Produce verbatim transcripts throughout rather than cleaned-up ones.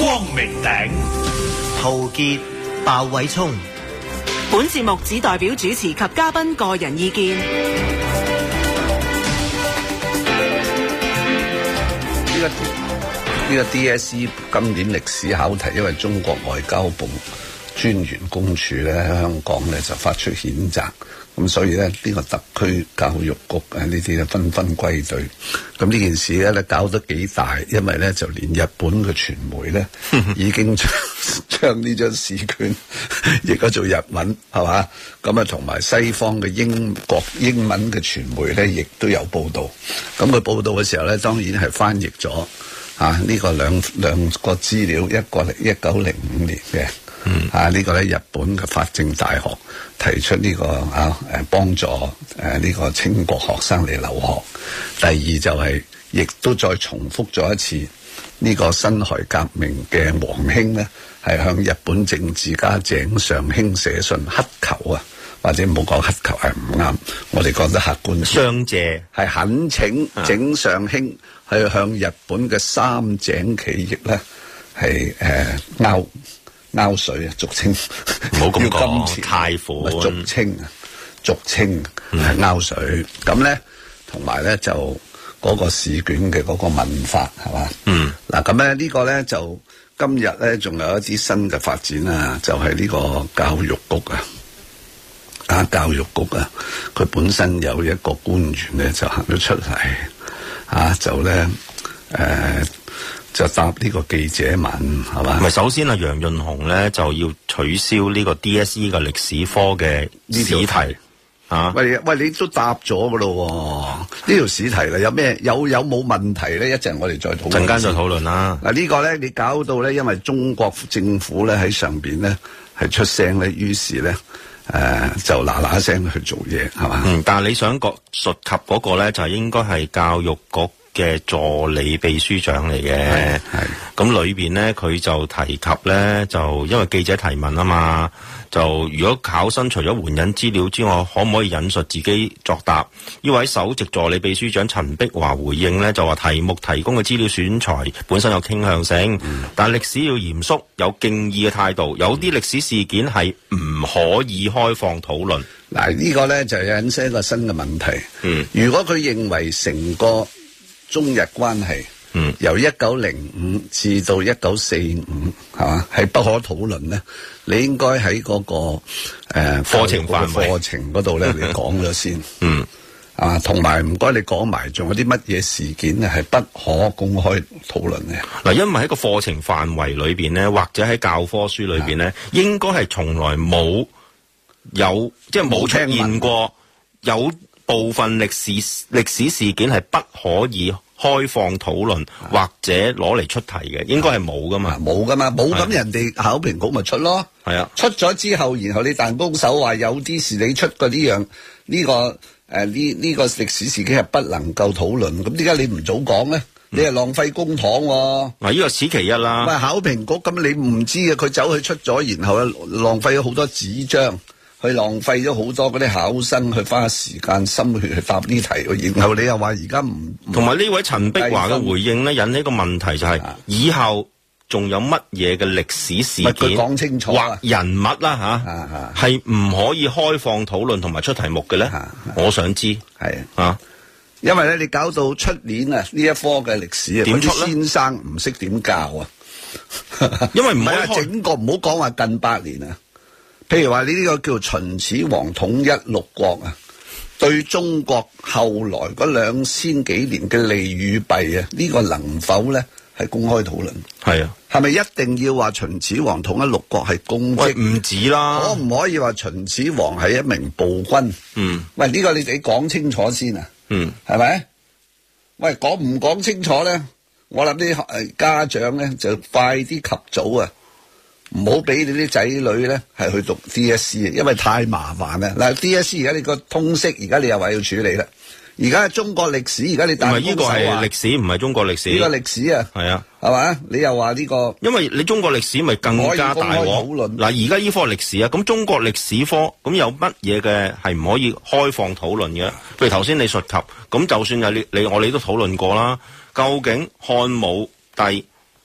光明頂， 陶傑、鮑偉聰。 本節目只代表主持及嘉賓個人意見。 呢個呢個 D S E 今年歷史考題，因為中國外交部專員公署咧喺香港咧就發出譴責，咁所以咧呢、這個特區教育局啊呢啲咧紛紛歸隊。咁呢件事咧咧搞得幾大，因為咧就連日本嘅傳媒咧已經將將呢張試卷譯咗做日文，係嘛？咁啊同埋西方嘅英國英文嘅傳媒咧，亦都有報導。咁佢報導嘅時候咧，當然係翻譯咗啊呢、這個兩兩個資料，一個係一九零五年嘅。嗯啊！呢、這個咧，日本嘅法政大學提出呢、這個啊誒幫助誒呢、啊這個清國學生嚟留學。第二就係、是，亦都再重複咗一次呢、這個辛亥革命嘅黃興咧，係向日本政治家井上馨寫信乞求啊，或者唔好講乞求係唔啱，我哋講得客觀。 相借係懇請井上馨去向日本嘅三井企業咧係誒勾。拗水啊，俗稱唔好咁講，貸款俗稱啊，俗稱係拗水。咁咧，同埋咧就嗰個試卷嘅嗰個問法係嘛？嗯，嗱咁咧呢個咧就今日咧仲有一啲新嘅發展啊，就係、是、呢個教育局啊，啊教育局啊，佢本身有一個官員咧就行咗出嚟，啊就咧誒。呃就答呢個記者問係嘛？ 唔係，首先啊，楊潤雄咧就要取消呢個 D S E 嘅歷史科嘅試題啊！ 喂喂，你都答咗噶咯？呢條試題啦，有咩有有冇問題咧？一陣我哋再討論。 陣間再討論啦。 嗱呢個咧，你搞到咧，因為中國政府咧喺上邊咧係出聲咧，於是咧誒、呃、就嗱嗱聲去做嘢係嘛？ 嗯，但係你想講述及嗰個咧，就應該係教育局嘅助理秘書長嚟嘅，咁裏邊咧佢就提及咧，就因為記者提問啊嘛，就如果考生除咗援引資料之外，可唔可以引述自己作答？呢位首席助理秘書長陳碧華回應咧，就話題目提供嘅資料選材本身有傾向性，嗯、但係歷史要嚴肅，有敬意嘅態度，有啲歷史事件係唔可以開放討論。 嗱、嗯，呢個咧就引申一個新嘅問題。嗯，如果佢認為成個中日關係，嗯，由一九零五至到一九四五，係嘛，係不可討論咧。你應該喺嗰、那個誒、呃、課程範圍課程嗰度咧，你講咗先，嗯，啊，同埋唔該你講埋，仲有啲乜嘢事件咧係不可公開討論嘅。 嗱，因為喺個課程範圍裏邊咧，或者喺教科書裏邊咧，應該係從來冇有即係冇出現過有部分歷史歷史事件係不可以開放討論或者攞嚟出題嘅，應該係冇噶嘛， 冇噶嘛，冇咁人哋考評局咪出咯，係啊，出咗之後，然後你彈弓手話有啲事你出過呢樣呢個誒呢呢個歷史事件係不能夠討論，咁點解你唔早講咧？你係浪費公帑喎。 嗱，呢個此其一啦。 喂，考評局咁你唔知嘅，佢走去出咗，然後浪費咗好多紙張。佢浪費咗好多嗰啲考生去花時間心血去答呢題，然後你又話而家唔同埋呢位陳碧華嘅回應咧，引起個問題就係、是啊、以後仲有乜嘢嘅歷史事件講清楚或人物啦吓，係唔可以開放討論同埋出題目嘅咧、啊啊？我想知係啊，因為咧你搞到出年啊呢一科嘅歷史啊，點出先生唔識點教啊， 因為唔係啊，整個唔好講話近百年啊。譬如話你呢個叫秦始皇統一六國啊，對中國後來嗰兩千幾年嘅利與弊啊，呢、這個能否咧係公開討論？ 係啊， 係咪一定要話秦始皇統一六國係公職？ 唔止啦， 可唔可以話秦始皇係一名暴君？嗯，喂，呢、這個你哋講清楚先啊。嗯，係咪？喂，講唔講清楚咧？我諗啲誒家長咧就快啲及早啊！唔好俾你啲仔女咧係去讀 D S E， 因為太麻煩啦。嗱 ，D S E 而家你個通識，而家你又話要處理啦。而家係中國歷史，而家你大唔係呢個係歷史，唔係中國歷史。 呢個歷史啊，係啊，係嘛？你又話呢個， 因為你中國歷史咪更加大鑊。嗱，而家呢科歷史啊，咁中國歷史科咁有乜嘢嘅係唔可以開放討論嘅？譬如頭先你述及，咁就算係你你我哋都討論過啦。究竟漢武帝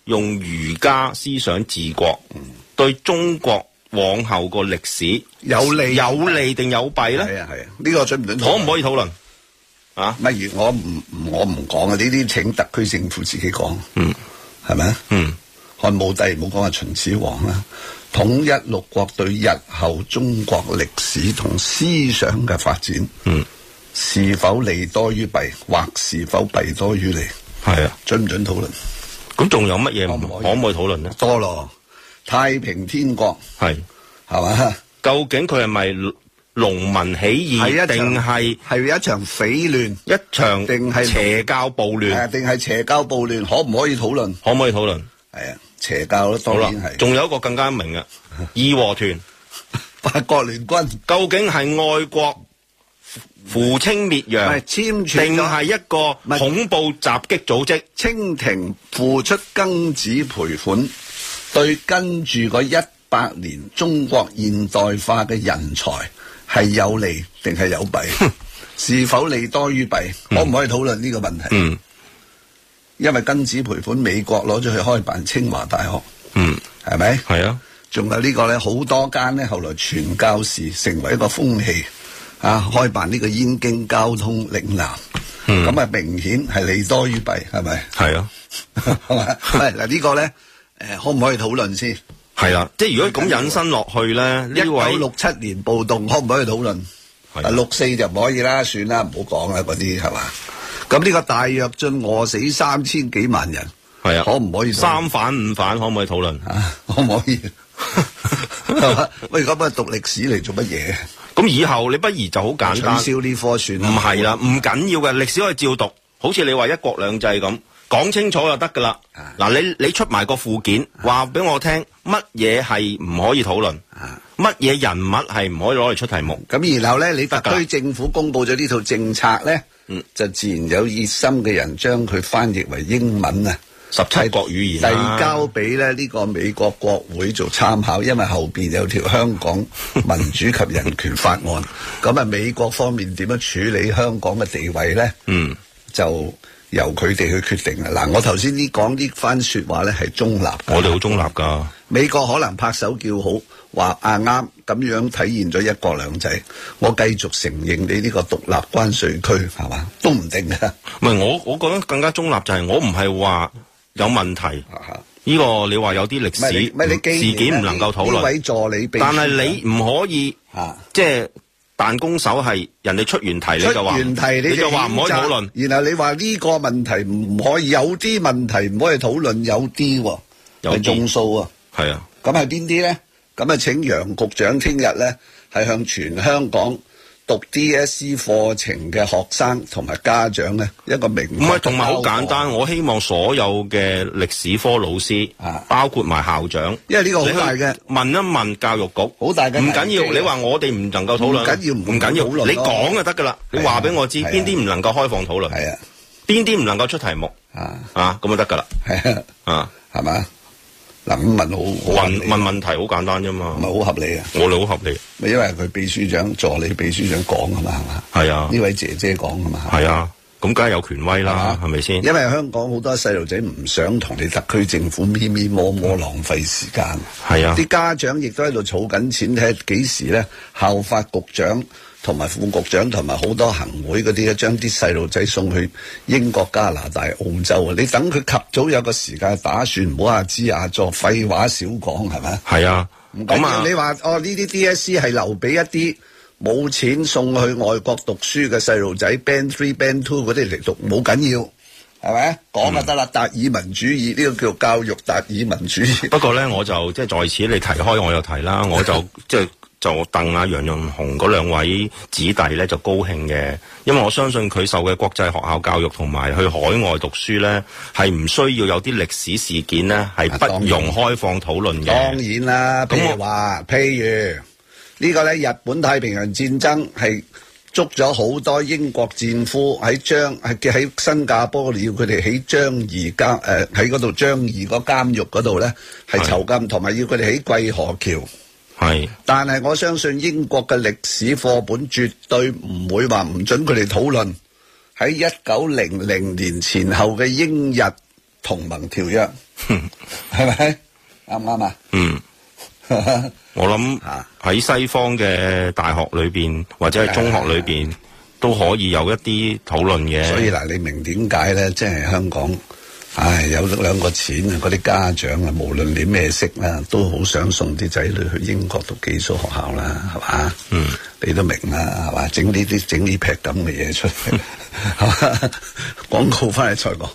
用儒家思想治國，嗯、對中國往後個歷史有利有利定有弊咧？ 係啊係啊，呢、這個準唔準？ 可唔可以討論？啊， 乜如我唔我唔講啊，呢啲請特區政府自己講。 嗯， 係咪啊？ 嗯， 漢武帝唔好講係秦始皇啦，統一六國對日後中國歷史同思想嘅發展， 嗯， 是否利多於弊，或是否弊多於利？ 係啊， 準唔準討論？ 咁仲有乜嘢唔可唔可以討論呢？ 多咯，太平天國係係嘛？ 究竟佢係咪農民起義，定係係一場匪亂， 一場定係邪教暴亂？ 定係邪教暴亂？可唔可以討論？ 可唔可以討論？ 係啊，邪教咯，當然係。 仲有一個更加明嘅義和團、 八國聯軍， 究竟係愛國扶清滅洋， 簽署定係一個恐怖襲擊組織？ 清廷付出庚子賠款，對跟住嗰一百年中國現代化嘅人才係有利定係有弊？是否利多於弊？嗯、可唔可以討論呢個問題？嗯，因為庚子賠款，美國攞咗去開辦清華大學。嗯，係咪？係啊。仲有呢個咧，好多間咧，後來傳教士成為一個風氣。啊！開辦呢個燕京交通嶺南，咁啊、嗯、明顯係利多於弊，係咪？係啊，係嘛？喂，嗱呢個咧，誒可唔可以討論先？係啦，即係如果咁引申落去咧，一九六七年暴動可唔可以討論？啊六四就唔可以啦，算啦，唔好講啦，嗰啲係嘛？咁呢個大躍進餓死三千幾萬人，係啊，可唔可以？三反五反可唔可以討論？啊，可唔可以？係嘛？喂，咁啊讀歷史嚟做乜嘢？咁以後你不如就好簡單，取消呢科算啦。唔係啦，唔緊要嘅，歷史可以照讀。好似你話一國兩制咁，講清楚就得噶啦。嗱、啊，你你出埋個附件，話俾、啊、我聽，乜嘢係唔可以討論，乜嘢、啊、人物係唔可以攞嚟出題目。咁然後咧，你特區政府公布咗呢套政策咧，嗯，就自然有熱心嘅人將佢翻譯為英文啊。十七國語言遞交俾咧呢個美國國會做參考，因為後邊有條香港民主及人權法案，咁啊美國方面點樣處理香港嘅地位咧？嗯，就由佢哋去決定啦。嗱，我頭先呢講呢番說話咧係中立，我哋好中立噶。美國可能拍手叫好，話啊啱，咁樣體現咗一國兩制，我繼續承認你呢個獨立關稅區，係嘛？都唔定嘅。唔係我，我覺得更加中立就係我唔係話有問題，呢個你話有啲歷史事件唔能夠討論，位助理但係你唔可以即係彈弓手係人哋出完題你就話，你就話唔可以討論，然後你話呢個問題唔可以，有啲問題唔可以討論，有啲係中數啊，係啊，咁係邊啲咧？咁啊，請楊局長聽日咧係向全香港讀 D S E 課程嘅學生同埋家長咧一個明確，唔係同埋好簡單，我希望所有嘅歷史科老師，啊、包括埋校長，因為呢個好大嘅，問一問教育局，好大嘅，唔緊要。你話我哋唔能夠討論，唔緊要，唔緊要，你講就得噶啦。你話俾我知邊啲唔能夠開放討論，係啊，邊啲唔能夠出題目，啊啊咁就得噶啦，係啊，啊係嘛？嗱，咁問好問問問題好簡單啫嘛，唔係好合理啊！我哋好合理，咪因為佢秘書長助理秘書長講啊嘛，係嘛？係啊，呢位姐姐講啊嘛，係啊，咁梗係有權威啦，係咪先？因為香港好多細路仔唔想同你特區政府咪咪摸摸浪費時間，係啊，啲家長亦都喺度儲緊錢，睇下幾時咧校法局長同埋副局長同埋好多行會嗰啲咧，將啲細路仔送去英國、加拿大、澳洲啊！你等佢及早有個時間打算，唔好阿支阿作，廢話少講，係咪？係啊，唔緊要。你話哦，呢啲 D S E 係留俾一啲冇錢送去外國讀書嘅細路仔 ，Band Three、Band Two 嗰啲嚟讀，冇緊要，係咪？講就得啦，達爾文主義呢、呢個叫教育達爾文主義。不過咧，我就即係在此你提開，我又提啦，我就即係。就鄧啊楊潤雄嗰兩位子弟咧就高興嘅，因為我相信佢受嘅國際學校教育同埋去海外讀書咧，係唔需要有啲歷史事件咧係不容開放討論嘅。當然啦，譬如話，譬如呢個咧，日本太平洋戰爭係捉咗好多英國戰俘喺張係喺新加坡，要佢哋喺樟宜監誒喺嗰度樟宜個監獄嗰度咧係囚禁，同埋要佢哋喺桂河橋。係，但係我相信英國嘅歷史課本絕對唔會話唔准佢哋討論喺一九零零年前後嘅英日同盟條約， 係咪？啱唔啱啊？ 嗯。我諗喺西方嘅大學裏邊或者係中學裏邊都可以有一啲討論嘅。 所以嗱，你明點解咧？即係香港，唉，有兩個錢啊！嗰啲家長啊，無論你咩識啦，都好想送啲仔女去英國讀寄宿學校啦，係嘛？嗯，你都明啦，係嘛？整呢啲整呢劈咁嘅嘢出嚟，係嘛？廣告翻嚟再講。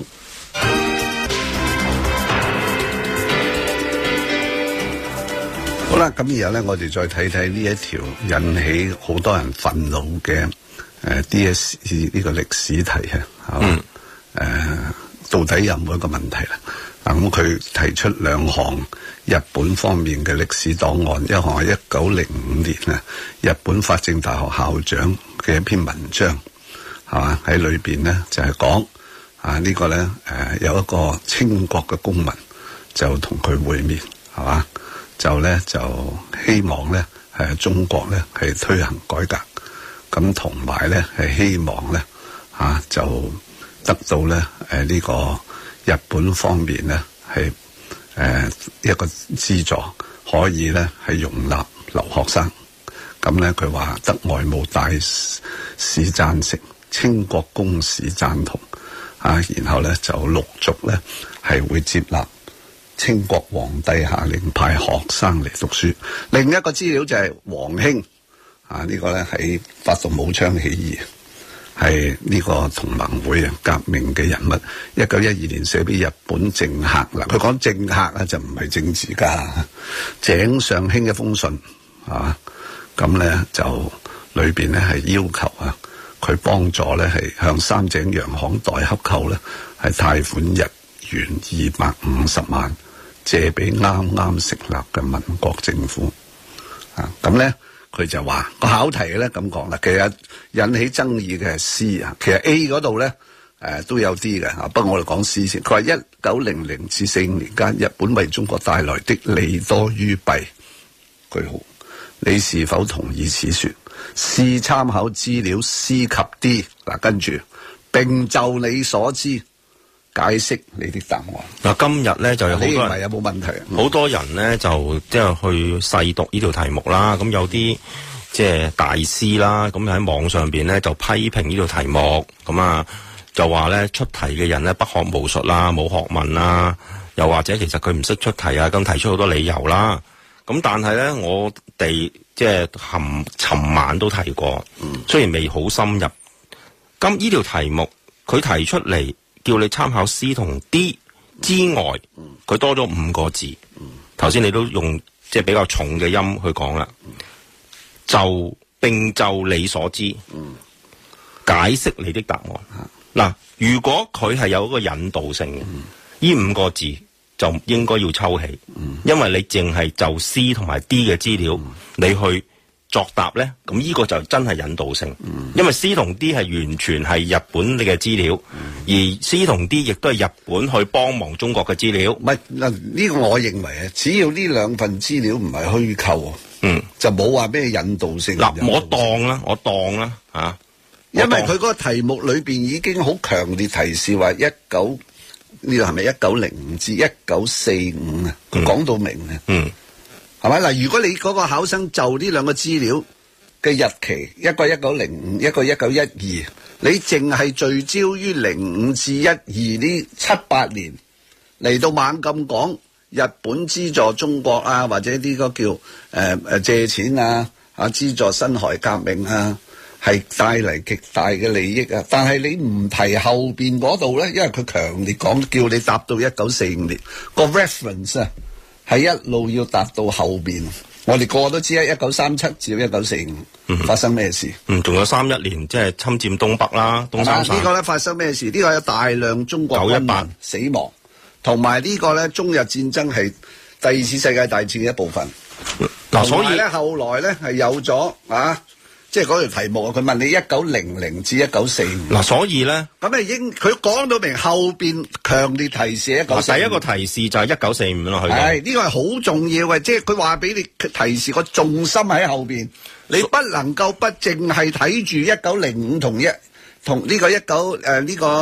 好啦，咁然後咧，我哋再睇睇呢一條引起好多人憤怒嘅誒 D S E 呢個歷史題啊，係嘛？誒、呃，到底有冇一個問題啦？嗱，咁佢提出兩項日本方面嘅歷史檔案，一項係一九零五年啊，日本法政大學校長嘅一篇文章，係嘛？喺裏邊咧就係講啊，呢個咧誒有一個清國嘅公民就同佢會面，係嘛？就咧就希望咧係中國咧係推行改革，咁同埋咧係希望咧嚇就得到咧誒呢個日本方面咧係誒一個資助，可以咧係容納留學生。咁咧佢話得外務大使贊成，清國公使贊同啊，然後咧就陸續咧係會接納清國皇帝下令派學生嚟讀書。另一個資料就係黃興啊，呢個咧喺發動武昌起義，係呢個同盟會啊革命嘅人物。一九一二年寫俾日本政客啦，佢講政客啊就唔係政治家。井上興一封信啊，咁咧就裏邊咧係要求啊，佢幫助咧係向三井洋行代洽購咧係貸款日元二百五十萬。借俾啱啱成立嘅民國政府啊，咁咧佢就話個考題咧咁講啦，其實引起爭議嘅係 C 啊，其實 A 嗰度咧誒都有啲嘅嚇，不過我哋講 C 先。佢話一九零零至四五年間，日本為中國帶來的利多於弊，句號，你是否同意此說？試參考資料 C 及 D 嗱，跟住並就你所知解釋你的答案。 嗱，今日咧就有好多人， 有冇問題？ 好多人咧就即係去細讀呢條題目啦。咁有啲即係大師啦，咁喺網上邊咧就批評呢條題目，咁啊就話咧出題嘅人咧不學無術啦，冇學問啦，又或者其實佢唔識出題啊，咁提出好多理由啦。咁但係咧，我哋即係尋尋晚都提過，雖然未好深入。咁呢條題目佢提出嚟，叫你參考 C 同 D 之外，佢多咗五個字。頭先你都用即係比較重嘅音去講啦，就並就你所知，解釋你的答案。嗱，如果佢係有一個引導性嘅，呢五個字就應該要抽起，因為你淨係就 C 同埋 D 嘅資料，你去作答咧，咁呢個就真係引導性，嗯、因為 C 同 D 係完全係日本你嘅資料，嗯、而 C 同 D 亦都係日本去幫忙中國嘅資料。唔係嗱，呢個我認為啊，只要呢兩份資料唔係虛構，嗯，就冇話咩引導性。嗱，我當啦，我當啦嚇，啊、因為佢嗰個題目裏邊已經好強烈提示話一九呢個係咪一九零五至一九四五啊？佢講到明啊，嗯。嗯係咪嗱？如果你嗰個考生就呢兩個資料嘅日期，一個一九零五，一個一九一二，你淨係聚焦於零五至一二呢七八年嚟到猛咁講日本資助中國啊，或者呢個叫誒誒、呃、借錢啊，啊資助辛亥革命啊，係帶嚟極大嘅利益啊！但係你唔提後邊嗰度咧，因為佢強烈講叫你答到一九四五年個 reference 啊。係一路要達到後邊，我哋個個都知啊，一九三七至到一九四五發生咩事？嗯，仲有三一年即係侵佔東北啦，東三省。呢個咧發生咩事？呢個有大量中國軍民死亡，同埋呢個咧中日戰爭係第二次世界大戰嘅一部分。嗱，所以咧後來咧係有咗啊。即係嗰條題目啊！佢問你一九零零至一九四五。嗱，所以咧，咁啊已經佢講到明後邊強烈提示一九四五。第一個提示就係一九四五啦，佢係呢個係好重要嘅，即係佢話俾你提示個重心喺後邊，你不能夠不淨係睇住一九零五同一同呢個一九誒呢個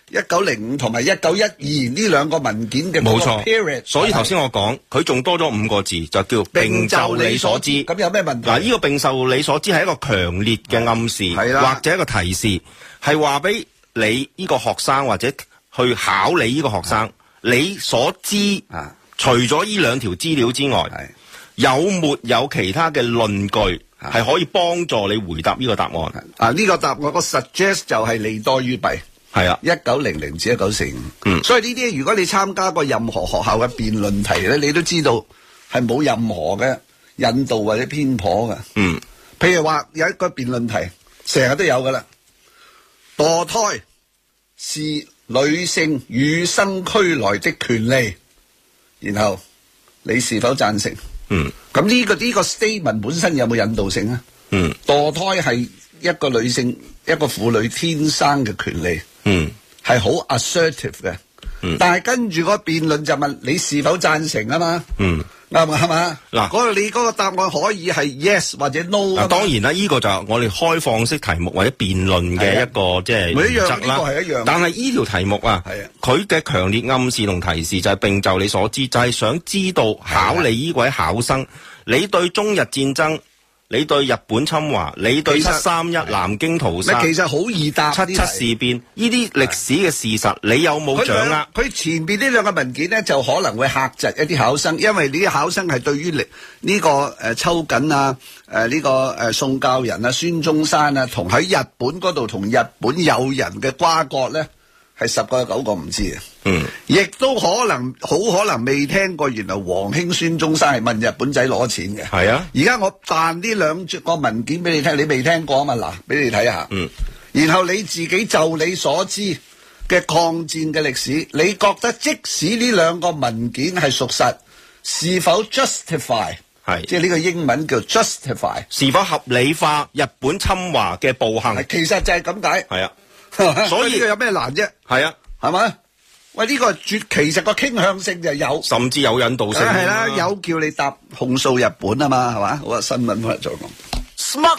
一九零五同埋一九一二呢兩個文件嘅冇錯 period。 所以頭先我講佢仲多咗五個字，就叫並就你所知。 咁有咩問題？ 嗱，呢個並就你所知係一個強烈嘅暗示， 係啦， 或者一個提示，係話俾你呢個學生或者去考你呢個學生，你所知啊， 除咗呢兩條資料之外，有沒有其他嘅論據係可以幫助你回答呢個答案？ 啊，呢個答案個 suggest 就係利多於弊。 係啊， 一九零零至一九四五。 嗯， 所以呢啲如果你參加過任何學校嘅辯論題咧，你都知道係冇任何嘅引導或者偏頗嘅。 嗯， 譬如話有一個辯論題，成日都有噶啦，墮胎是女性與生俱來的權利，然後你是否贊成？ 嗯， 咁呢個呢個 statement 本身有冇引導性啊？ 嗯， 墮胎係一個女性一個婦女天生嘅權利。 嗯， 係好 assertive 嘅。嗯，但係跟住個辯論就問你是否贊成啊嘛。 嗯， 啱嘛係嘛？ 嗱， 嗰個你嗰個答案可以係 yes 或者 no 啊。 當然啦，呢個就係我哋開放式題目或者辯論嘅一個即係原則啦。 呢個係一樣。 但係呢條題目啊，佢嘅強烈暗示同提示就係並就你所知，就係想知道考你呢位考生，你對中日戰爭，你對日本侵華，你對七三一南京屠殺， 其實好易答。 七七事變呢啲歷史嘅事實，你有冇掌握？ 佢前邊呢兩個文件咧，就可能會嚇窒一啲考生，因為呢啲考生係對於呢呢個誒秋瑾啊，誒呢個誒宋教仁啊，孫中山啊，同喺日本嗰度同日本友人嘅瓜葛咧，係十個有九個唔知嘅。嗯，亦都可能好可能未聽過，原來黃興孫中山係問日本仔攞錢嘅。係啊，而家我彈呢兩個文件俾你聽，你未聽過啊嘛？嗱，俾你睇下。嗯，然後你自己就你所知嘅抗戰嘅歷史，你覺得即使呢兩個文件係屬實，是否 justify？係，即係呢個英文叫 justify， 是否合理化日本侵華嘅暴行？ 其實就係咁解。係啊，所以呢個有咩難啫？係啊，係咪？喂，呢、這個絕其實個傾向性就有， 甚至有引導性。 係啦、啊，有叫你答控訴日本啊嘛，係嘛？好啊，新聞翻嚟再講。Smart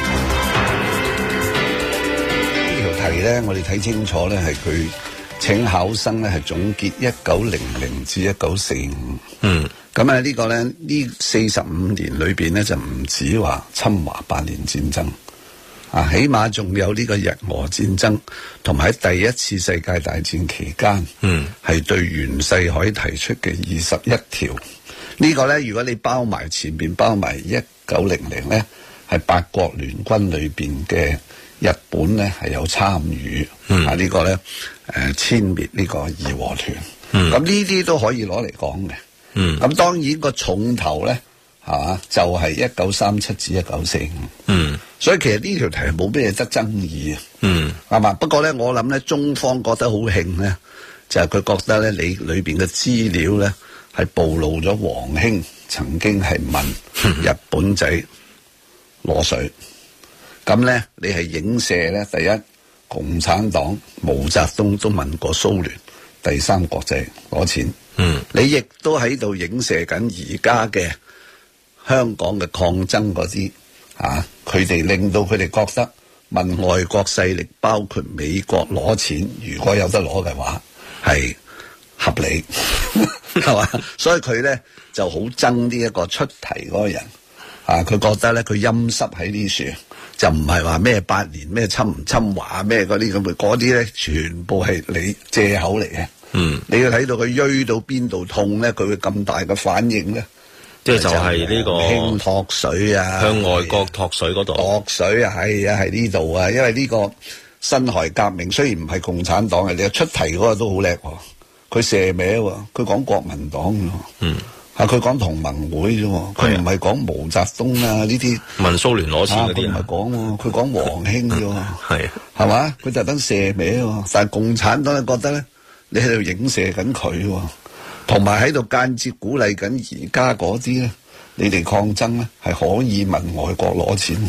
呢條題咧，我哋睇清楚咧，係佢請考生咧係總結一九零零至一九四五。嗯，咁啊呢個咧呢四十五年裏邊咧就唔止話侵華八年戰爭。啊，起碼仲有呢個日俄戰爭，同埋喺第一次世界大戰期間，嗯，係對袁世凱提出嘅二十一條。呢個咧，如果你包埋前邊包埋一九零零咧，係八國聯軍裏邊嘅日本咧係有參與，嗯、啊、這個、呢個咧誒殲滅呢個義和團，嗯，咁呢啲都可以攞嚟講嘅，嗯，咁當然個重頭咧。係嘛？就係一九三七至一九四五。嗯，所以其實呢條題冇咩得爭議啊。嗯，係嘛？不過咧，我諗咧，中方覺得好興咧，就係、是、佢覺得咧，你裏邊嘅資料咧係暴露咗黃興曾經係問日本仔攞水。咁咧，你係影射咧，第一，共產黨毛澤東都問過蘇聯第三國際攞錢。嗯，你亦都喺度影射緊而家嘅。香港嘅抗爭嗰啲啊，佢哋令到佢哋覺得問外國勢力，包括美國攞錢，如果有得攞嘅話，係合理，係嘛？所以佢咧就好憎呢一個出題嗰個人啊，佢覺得咧佢陰濕喺呢處，就唔係話咩八年咩侵唔侵華咩嗰啲咁嘅，嗰啲咧全部係你借口嚟嘅。嗯，你要睇到佢瘀到邊度痛咧，佢會咁大嘅反應咧。 即係就係呢、這個興托水啊， 向外國托水嗰度托水啊，係啊，係呢度啊，因為呢個辛亥革命雖然唔係共產黨嘅，你出題嗰個都好叻喎，佢射歪喎，佢講國民黨喎，嗯，啊佢講同盟會啫喎，佢唔係講毛澤東啊呢啲問蘇聯攞錢嗰啲， 唔係講喎，佢講黃興啫喎， 係係嘛？佢特登射歪喎，但係共產黨咧覺得咧，你喺度影射緊佢喎。同埋喺度間接鼓勵緊而家嗰啲咧，你哋抗爭咧係可以問外國攞錢，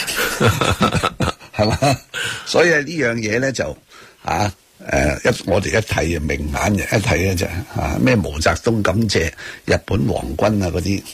係嘛？所以呢樣嘢咧就啊誒、呃、一我哋一睇啊明眼人一睇咧就啊咩毛澤東感謝日本皇軍啊嗰啲，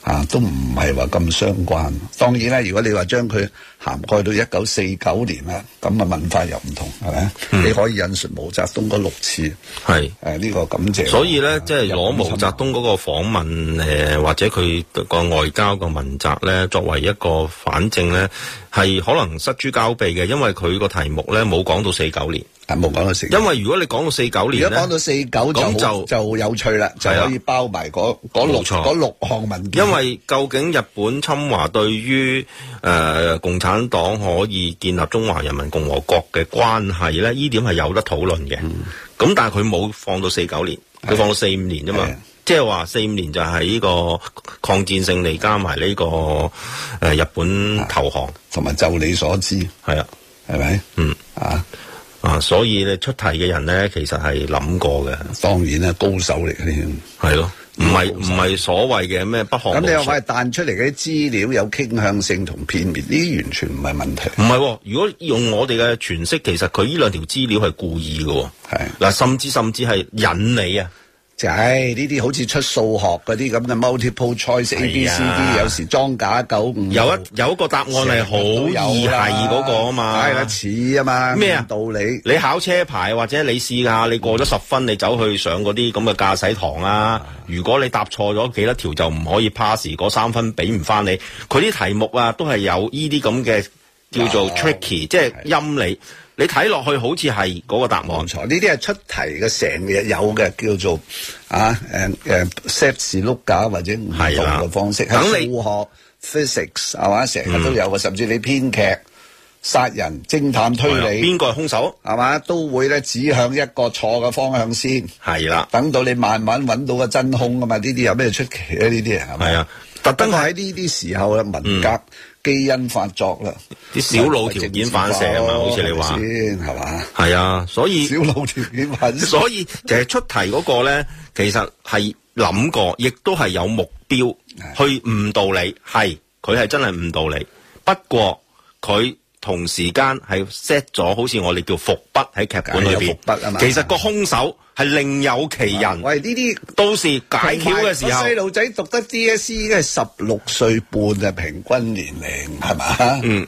啊，都唔係話咁相關。當然啦，如果你話將佢涵蓋到一九四九年啦，咁啊文化又唔同，係咪、嗯？你可以引述毛澤東嗰六次， 係誒呢個感謝。 所以咧，即係攞毛澤東嗰個訪問，誒、呃、或者佢個外交個文摘咧，作為一個反證咧，係可能失諸交臂嘅，因為佢個題目咧冇講到四九年。 係冇講到四九， 因為如果你講到四九年咧， 如果講到四九咁就就有趣啦，就可以包埋嗰嗰六嗰六項文件。 因為究竟日本侵華對於誒、呃、共產黨可以建立中華人民共和國嘅關係咧，呢點係有得討論嘅。咁、嗯、但係佢冇放到四九年，佢放到四五年啫嘛。即係話四五年就係呢個抗戰勝利加埋呢、這個誒、呃、日本投降，同埋就你所知係啊，係咪？嗯啊。啊，所以咧出題嘅人咧，其實係諗過嘅。當然啦，高手嚟嘅添。係咯，唔係唔係所謂嘅咩北韓。咁你話係彈出嚟嘅啲資料有傾向性同片面，呢啲完全唔係問題。唔係、哦，如果用我哋嘅詮釋，其實佢呢兩條資料係故意嘅。係嗱，甚至甚至係引你啊。就係呢啲好似出數學嗰啲咁嘅 multiple choice A B C D， 有時裝假九五，有一有一個答案係好易係嗰個啊嘛，係啦似啊嘛，咩啊道理？你考車牌或者你試下，你過咗十分，你走去上嗰啲咁嘅駕駛堂啊。如果你答錯咗幾多條就唔可以 pass， 嗰三分俾唔翻你。佢啲題目啊都係有呢啲咁嘅叫做 tricky， 即係陰你。你睇落去好似係嗰個答案，冇錯。呢啲係出題嘅成日有嘅叫做啊誒誒 set 字碌架或者唔同嘅方式。喺數學 physics 係嘛，成日都有嘅、嗯。甚至你編劇、殺人、偵探推理，邊個係兇手係嘛，都會咧指向一個錯嘅方向先。係啦，等到你慢慢揾到個真兇啊嘛。呢啲有咩出奇咧？呢啲係咪啊？特登喺呢啲時候咧，文革。嗯基因發作啦，啲小腦條件反射啊嘛，好似你話先係嘛？係啊，所以小腦條件反射，所以其實出題嗰個咧，其實係諗過，亦都係有目標去誤導你，係佢係真係誤導你。不過佢同時間係 set 咗，好似我哋叫伏筆喺劇本裏邊。伏筆啊嘛，其實個兇手係另有其人。喂，呢啲到時解橋嘅時候，細路仔讀得 D S E 應該係十六歲半啊，平均年齡係嘛？嗯，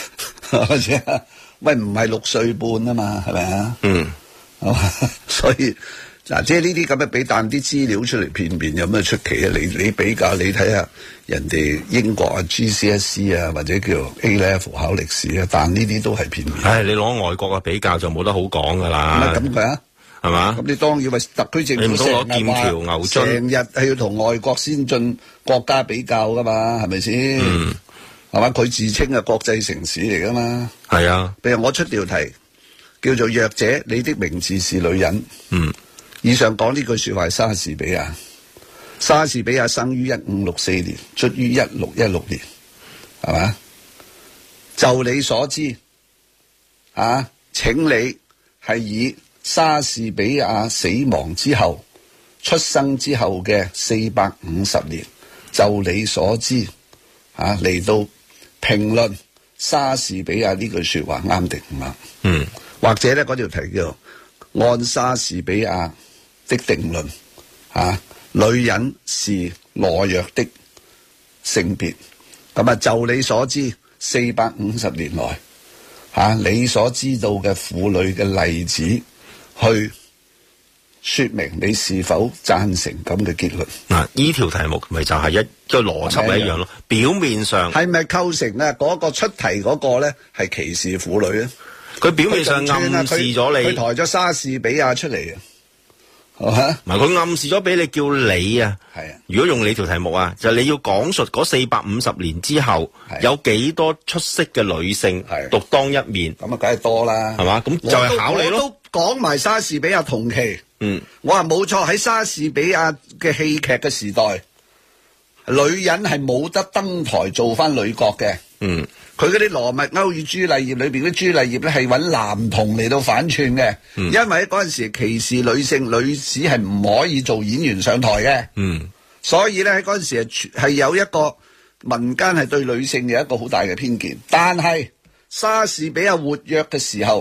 喂，唔係六歲半啊嘛，係咪啊？嗯，所以嗱，即係呢啲咁嘅俾彈啲資料出嚟片面，有咩出奇啊？你你比較你睇下人哋英國啊 G C S E 啊，或者叫 A Level 考歷史啊，但呢啲都係片面。唉，你攞外國嘅比較就冇得好講噶啦。咁佢啊？係嘛？咁你當然為特區政府成日話，成日係要同外國先進國家比較噶嘛，係咪先？嗯，係嘛？佢自稱係國際城市嚟噶嘛？係啊。譬如我出條題叫做弱者，你的名字是女人。嗯。以上講呢句說話係莎士比亞。莎士比亞生於一五六四年，卒於一六一六年，係嘛？就你所知，啊，請你係以莎士比亞死亡之後、出生之後嘅四百五十年，就你所知，啊嚟到評論莎士比亞呢句說話啱定唔啱？嗯，或者咧嗰條題叫按莎士比亞的定論，啊，女人是懦弱的性別。咁啊，就你所知，四百五十年來，啊，你所知道嘅婦女嘅例子，去說明你是否贊成咁嘅結論。嗱，呢條題目咪就係一個邏輯係一樣咯。表面上係咪構成咧嗰個出題嗰個咧係歧視婦女咧？佢表面上暗示咗你，佢抬咗莎士比亞出嚟啊，係嘛？唔係佢暗示咗俾你叫你啊。係啊。如果用你條題目啊，就係你要講述嗰四百五十年之後有幾多出色嘅女性獨當一面。咁啊，梗係多啦，係嘛？咁就係考你咯。講埋莎士比亞同期，嗯，我話冇錯，喺莎士比亞嘅戲劇嘅時代，女人係冇得登台做翻女角嘅，嗯，佢嗰啲羅密歐與朱麗葉裏邊啲朱麗葉咧係揾男童嚟到反串嘅，嗯，因為喺嗰陣時歧視女性，女子係唔可以做演員上台嘅，嗯，所以咧喺嗰陣時係係有一個民間係對女性有一個好大嘅偏見，但係莎士比亞活躍嘅時候。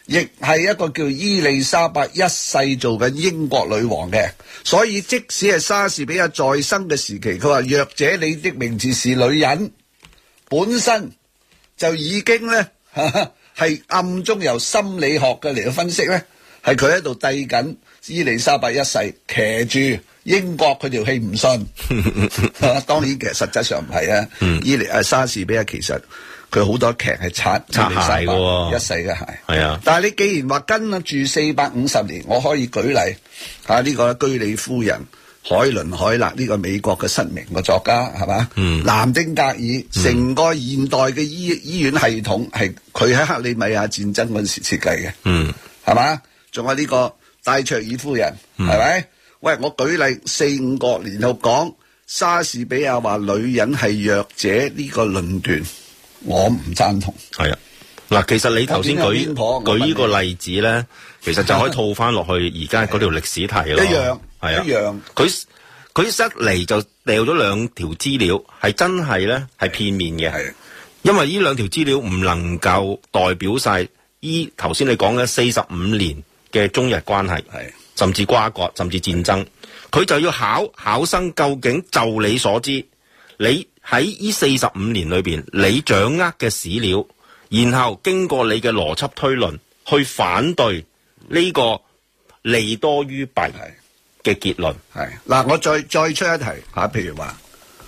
亦係一個叫伊麗莎白一世做緊英國女王嘅，所以即使係莎士比亞在生嘅時期，佢話弱者你的名字是女人，本身就已經咧係暗中由心理學嘅嚟到分析咧，係佢喺度遞緊伊麗莎白一世騎住英國佢條氣唔順。當然其實實質上唔係啊，嗯、伊麗啊莎士比亞其實。佢好多劇係擦擦鞋嘅， 一世嘅鞋。 係啊， 但係你既然話跟住四百五十年，我可以舉例嚇呢個居里夫人、海倫凱勒呢個美國嘅失明嘅作家係嘛？嗯，南丁格爾成個現代嘅醫醫院系統係佢喺克里米亞戰爭嗰陣時設計嘅。嗯，係嘛？仲有呢個戴卓爾夫人係咪？喂，我舉例四五個，然後講莎士比亞話女人係弱者呢個論斷。我唔贊同。係啊， 嗱，其實你頭先舉舉呢個例子咧，其實就可以套翻落去而家嗰條歷史題咯。 一樣，係啊，一樣。佢佢一嚟就掉咗兩條資料，係真係咧係片面嘅。係，因為呢兩條資料唔能夠代表晒依頭先你講嘅四十五年嘅中日關係，係甚至瓜葛，甚至戰爭。佢就要考考生究竟就你所知，你。喺呢四十五年裏邊，你掌握嘅史料，然後經過你嘅邏輯推論，去反對呢個利多於弊嘅結論。 係嗱，我再再出一題吓，譬如話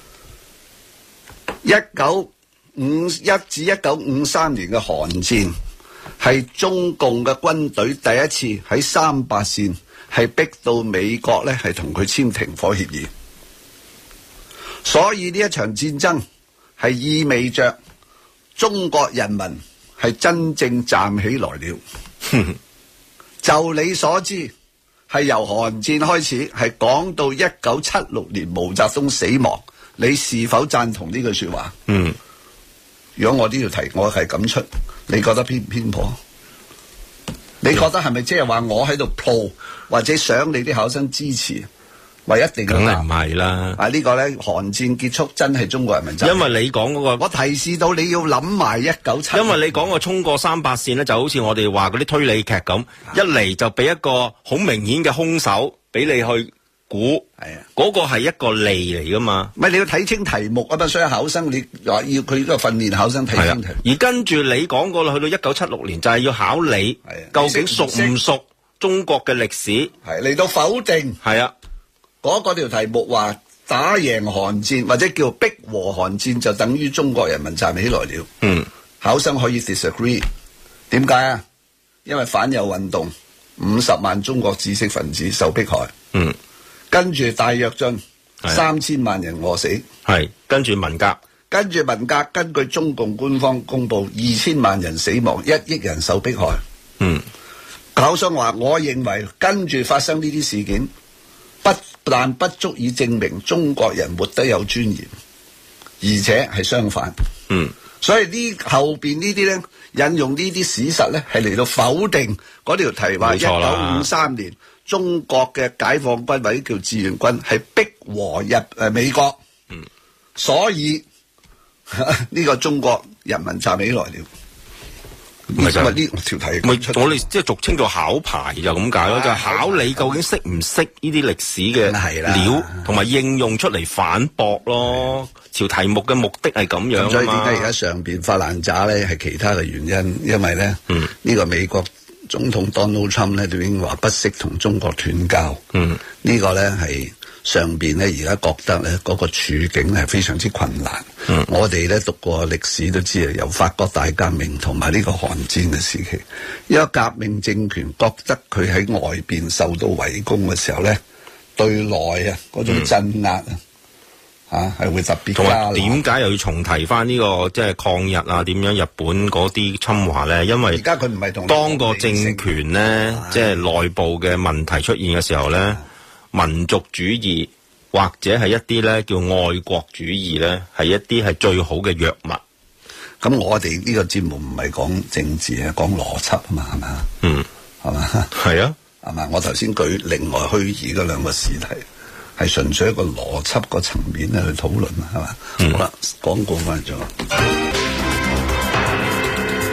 一九五一至一九五三年嘅韓戰，係中共嘅軍隊第一次喺三八線係逼到美國咧，係同佢簽停火協議。所以呢一場戰爭係意味着中國人民係真正站起來了。就你所知，係由韓戰開始，係講到一九七六年毛澤東死亡，你是否贊同呢句說話？嗯，如果我呢條題我係咁出，你覺得偏唔偏頗？你覺得係咪即係話我喺度 pro 或者想你啲考生支持？話一定梗係唔係啦！ 啊，呢個咧，韓戰結束真係中國人民爭。 因為你講嗰個， 我提示到你要諗埋一九七。 因為你講個衝過三八線咧，就好似我哋話嗰啲推理劇咁，一嚟就俾一個好明顯嘅兇手俾你去估，係啊，嗰個係一個利嚟噶嘛。唔係，你要睇清題目啊嘛，所以考生你話要佢呢個訓練考生睇清題目。而跟住你講過啦，去到一九七六年就係要考你究竟熟唔熟中國嘅歷史，係嚟到否定，係啊。嗰個條題目話打贏韓戰或者叫逼和韓戰就等於中國人民站起來了。嗯，考生可以 disagree， 點解啊？因為反右運動五十萬中國知識分子受迫害。嗯，跟住大躍進三千萬人餓死。係跟住文革，跟住文革根據中共官方公布二千萬人死亡，一億人受迫害。嗯，考生話我認為跟住發生呢啲事件。不但不足以證明中國人活得有尊嚴，而且係相反。嗯，所以呢後邊呢啲咧引用呢啲史實咧係嚟到否定嗰條題話一九五三年中國嘅解放軍或者叫志願軍係逼和日誒美國。嗯，所以呢個中國人民站起來了。唔係就係呢條題，唔係我哋即係俗稱做考牌就咁解咯，就係考你究竟識唔識呢啲歷史嘅料，同埋應用出嚟反駁咯。條題目嘅目的係咁樣啊嘛。所以點解而家上邊發爛渣咧？係其他嘅原因，因為咧呢、嗯呢個美國總統 Donald Trump 咧都已經話不惜同中國斷交。嗯，呢個、呢個咧係。上邊咧而家覺得咧嗰個處境係非常之困難。嗯、我哋咧讀過歷史都知啊，由法國大革命同埋呢個韓戰嘅時期，一個革命政權覺得佢喺外邊受到圍攻嘅時候咧，對內啊嗰種鎮壓啊嚇係會特別加難。同埋點解又要重提翻呢、呢個即係抗日啊？點樣日本嗰啲侵華咧？因為而家佢唔係同當個政權咧，即係內部嘅問題出現嘅時候咧。民族主義或者係一啲咧叫愛國主義咧，係一啲係最好嘅藥物。咁我哋呢個節目唔係講政治啊，講邏輯啊嘛，係咪？嗯，係嘛？係啊，係嘛？我頭先舉另外虛擬嗰兩個試題，係純粹一個邏輯個層面咧去討論啊，係嘛？嗯、好啦，廣告翻咗。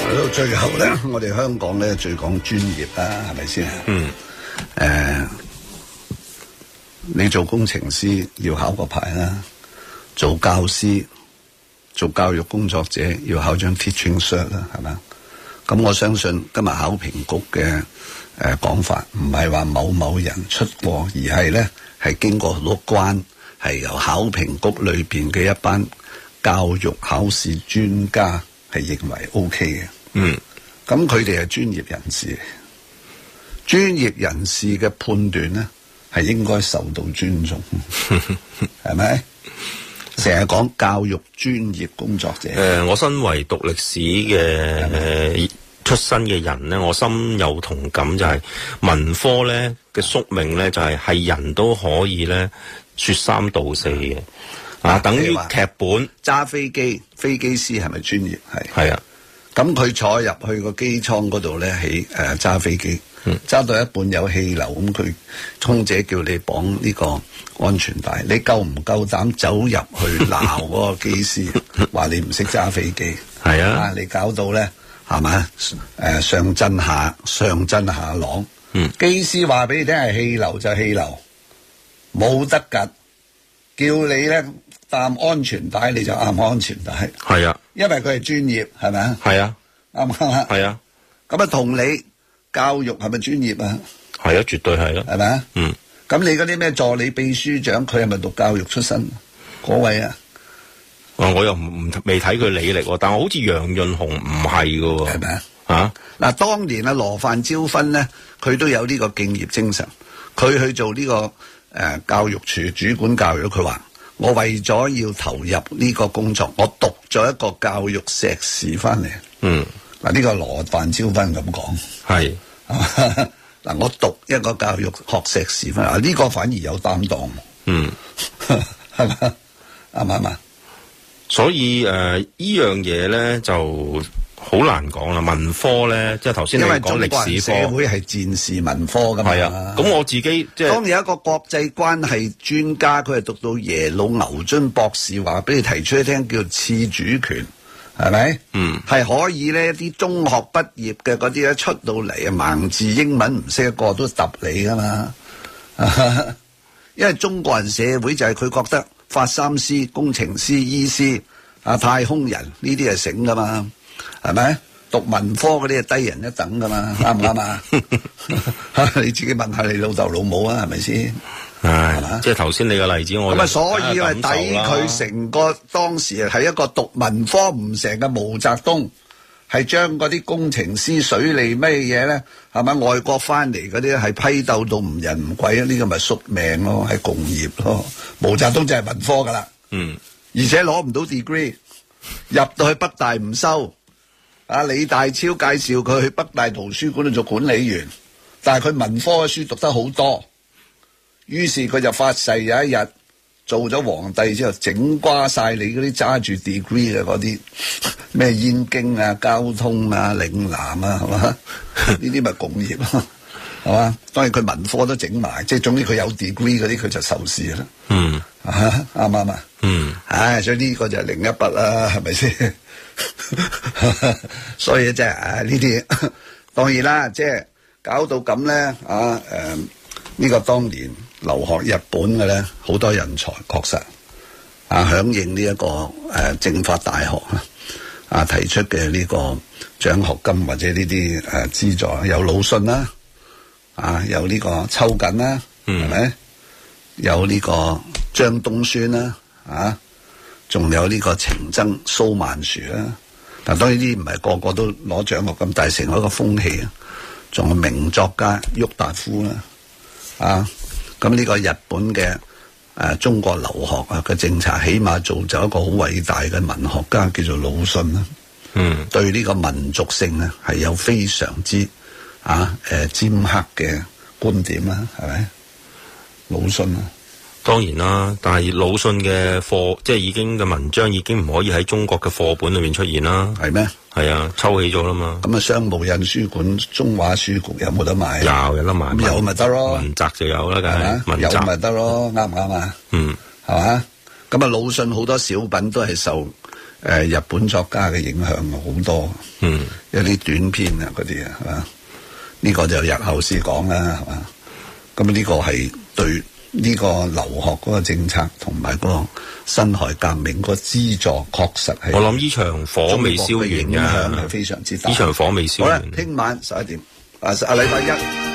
到最後咧，我哋香港咧最講專業啦，係咪先？嗯。誒、呃，你做工程師要考個牌啦，做教師、做教育工作者要考張 teaching cert 啦，係咪？咁我相信今日考評局嘅誒講法，唔係話某某人出過，而係咧係經過好多關，係由考評局裏邊嘅一班教育考試專家係認為 OK 嘅。嗯，咁佢哋係專業人士，專業人士嘅判斷咧係應該受到尊重，係咪？成日講教育專業工作者。誒、 呃，我身為讀歷史嘅誒、呃、出身嘅人咧，我深有同感，就係文科咧嘅宿命咧，就係、是、係人都可以咧說三道四嘅。啊，等於劇本揸飛機，飛機師係咪專業？係係啊。 咁佢坐入去個機艙嗰度咧，喺誒揸飛機，揸、嗯、到一半有氣流，咁佢空姐叫你綁呢個安全帶，你夠唔夠膽走入去鬧嗰個機師，話你唔識揸飛機？係啊，啊，你搞到咧係嘛？誒上震下上震下浪，嗯，機師話俾你聽係氣流就氣流，冇得㗎，叫你咧擔安全帶你就啱安全帶。係啊。因為佢係專業，係咪啊？係啊，啱唔啱啊？係啊，咁啊，同你教育係咪專業啊？係啊，絕對係咯，係咪啊？嗯，咁你嗰啲咩助理秘書長，佢係咪讀教育出身？嗰位啊？哦，我又唔唔未睇佢履歷，但係好似楊潤雄唔係噶，係咪啊？吓嗱，當年啊羅范椒芬咧，佢都有呢個敬業精神，佢去做呢、這個誒、呃、教育處主管教育，佢話。我為咗要投入呢個工作，我讀咗一個教育碩士翻嚟。嗯，嗱呢個羅范椒芬咁講，係嗱我讀一個教育學碩士翻嚟，呢、這個反而有擔當。嗯，係嘛，啱唔啱啊？所以誒，呃、呢樣嘢咧就。好難講啦，文科咧，即係頭先你講歷史科，因為中國人社會係戰士文科噶嘛。係啊，咁我自己即係當有一個國際關係專家，佢係讀到耶魯牛津博士，話俾你提出一聽叫次主權，係咪？嗯，係可以咧，啲中學畢業嘅嗰啲咧出到嚟啊，盲字英文唔識一個都揼你噶嘛。因為中國人社會就係佢覺得法三師、工程師、醫師啊、太空人呢啲係醒噶嘛。係咪讀文科嗰啲係低人一等噶嘛？啱唔啱啊？你自己問下你老豆老母啊，係咪先？係即係頭先你個例子，我咁啊，所以咪抵佢成個當時係一個讀文科唔成嘅毛澤東，係將嗰啲工程師、水利咩嘢咧，係咪外國翻嚟嗰啲係批鬥到唔人唔鬼啊？呢個咪宿命咯，係共業咯。毛澤東就係文科噶啦，嗯，而且攞唔到 degree， 入到去北大唔收。啊！李大超介紹佢去北大圖書館度做管理員，但係佢文科嘅書讀得好多，於是佢就發誓有一日做咗皇帝之後，整瓜晒你嗰啲揸住 degree 嘅嗰啲咩燕京啊、交通啊、嶺南啊，係嘛？呢啲咪共業咯，係嘛？當然佢文科都整埋，即係總之佢有 degree 嗰啲佢就受事啦。嗯，啊啱唔啱啊？嗯，唉，所以呢個就係另一筆啦，係咪先？所以即係啊呢啲當然啦，即係搞到咁咧啊誒呢、呃這個當年留學日本嘅咧好多人才確實啊響應呢、這、一個誒、呃、政法大學啊提出嘅呢個獎學金或者呢啲誒資助，有魯迅啦啊有呢個秋瑾啦，係咪、嗯、有呢個張東孫啦啊？仲有呢個程曾、蘇曼殊啦，但當然呢啲唔係個個都攞獎學金，但係成為一個風氣啊。仲有名作家郁達夫啦，啊，咁呢個日本嘅誒、啊、中國留學啊嘅政策，起碼造就一個好偉大嘅文學家叫做魯迅啦。嗯，對呢個民族性咧係有非常之啊誒、呃、尖刻嘅觀點啦，係咪？魯迅啊。當然啦，但係魯迅嘅課，即係已經嘅文章已經唔可以喺中國嘅課本裏面出現啦。係咩？係啊，抽起咗啦嘛。咁啊，商務印書館、中華書局有冇得買？有，有得買。有咪得咯？文摘就有啦，梗係。有咪得咯？啱唔啱啊？嗯，係嘛？咁啊，魯迅好多小品都係受呃、日本作家嘅影響好多， 嗯， 有啲短篇啊嗰啲啊，係嘛？呢、這個就日後先講啦，係嘛？咁呢個係對呢個留學嗰個政策同埋嗰個辛亥革命嗰個資助，確實係我諗呢場火未燒完嘅， 影響係非常之大。 呢場火未燒完。 好啦，聽晚十一點，啊啊禮拜一。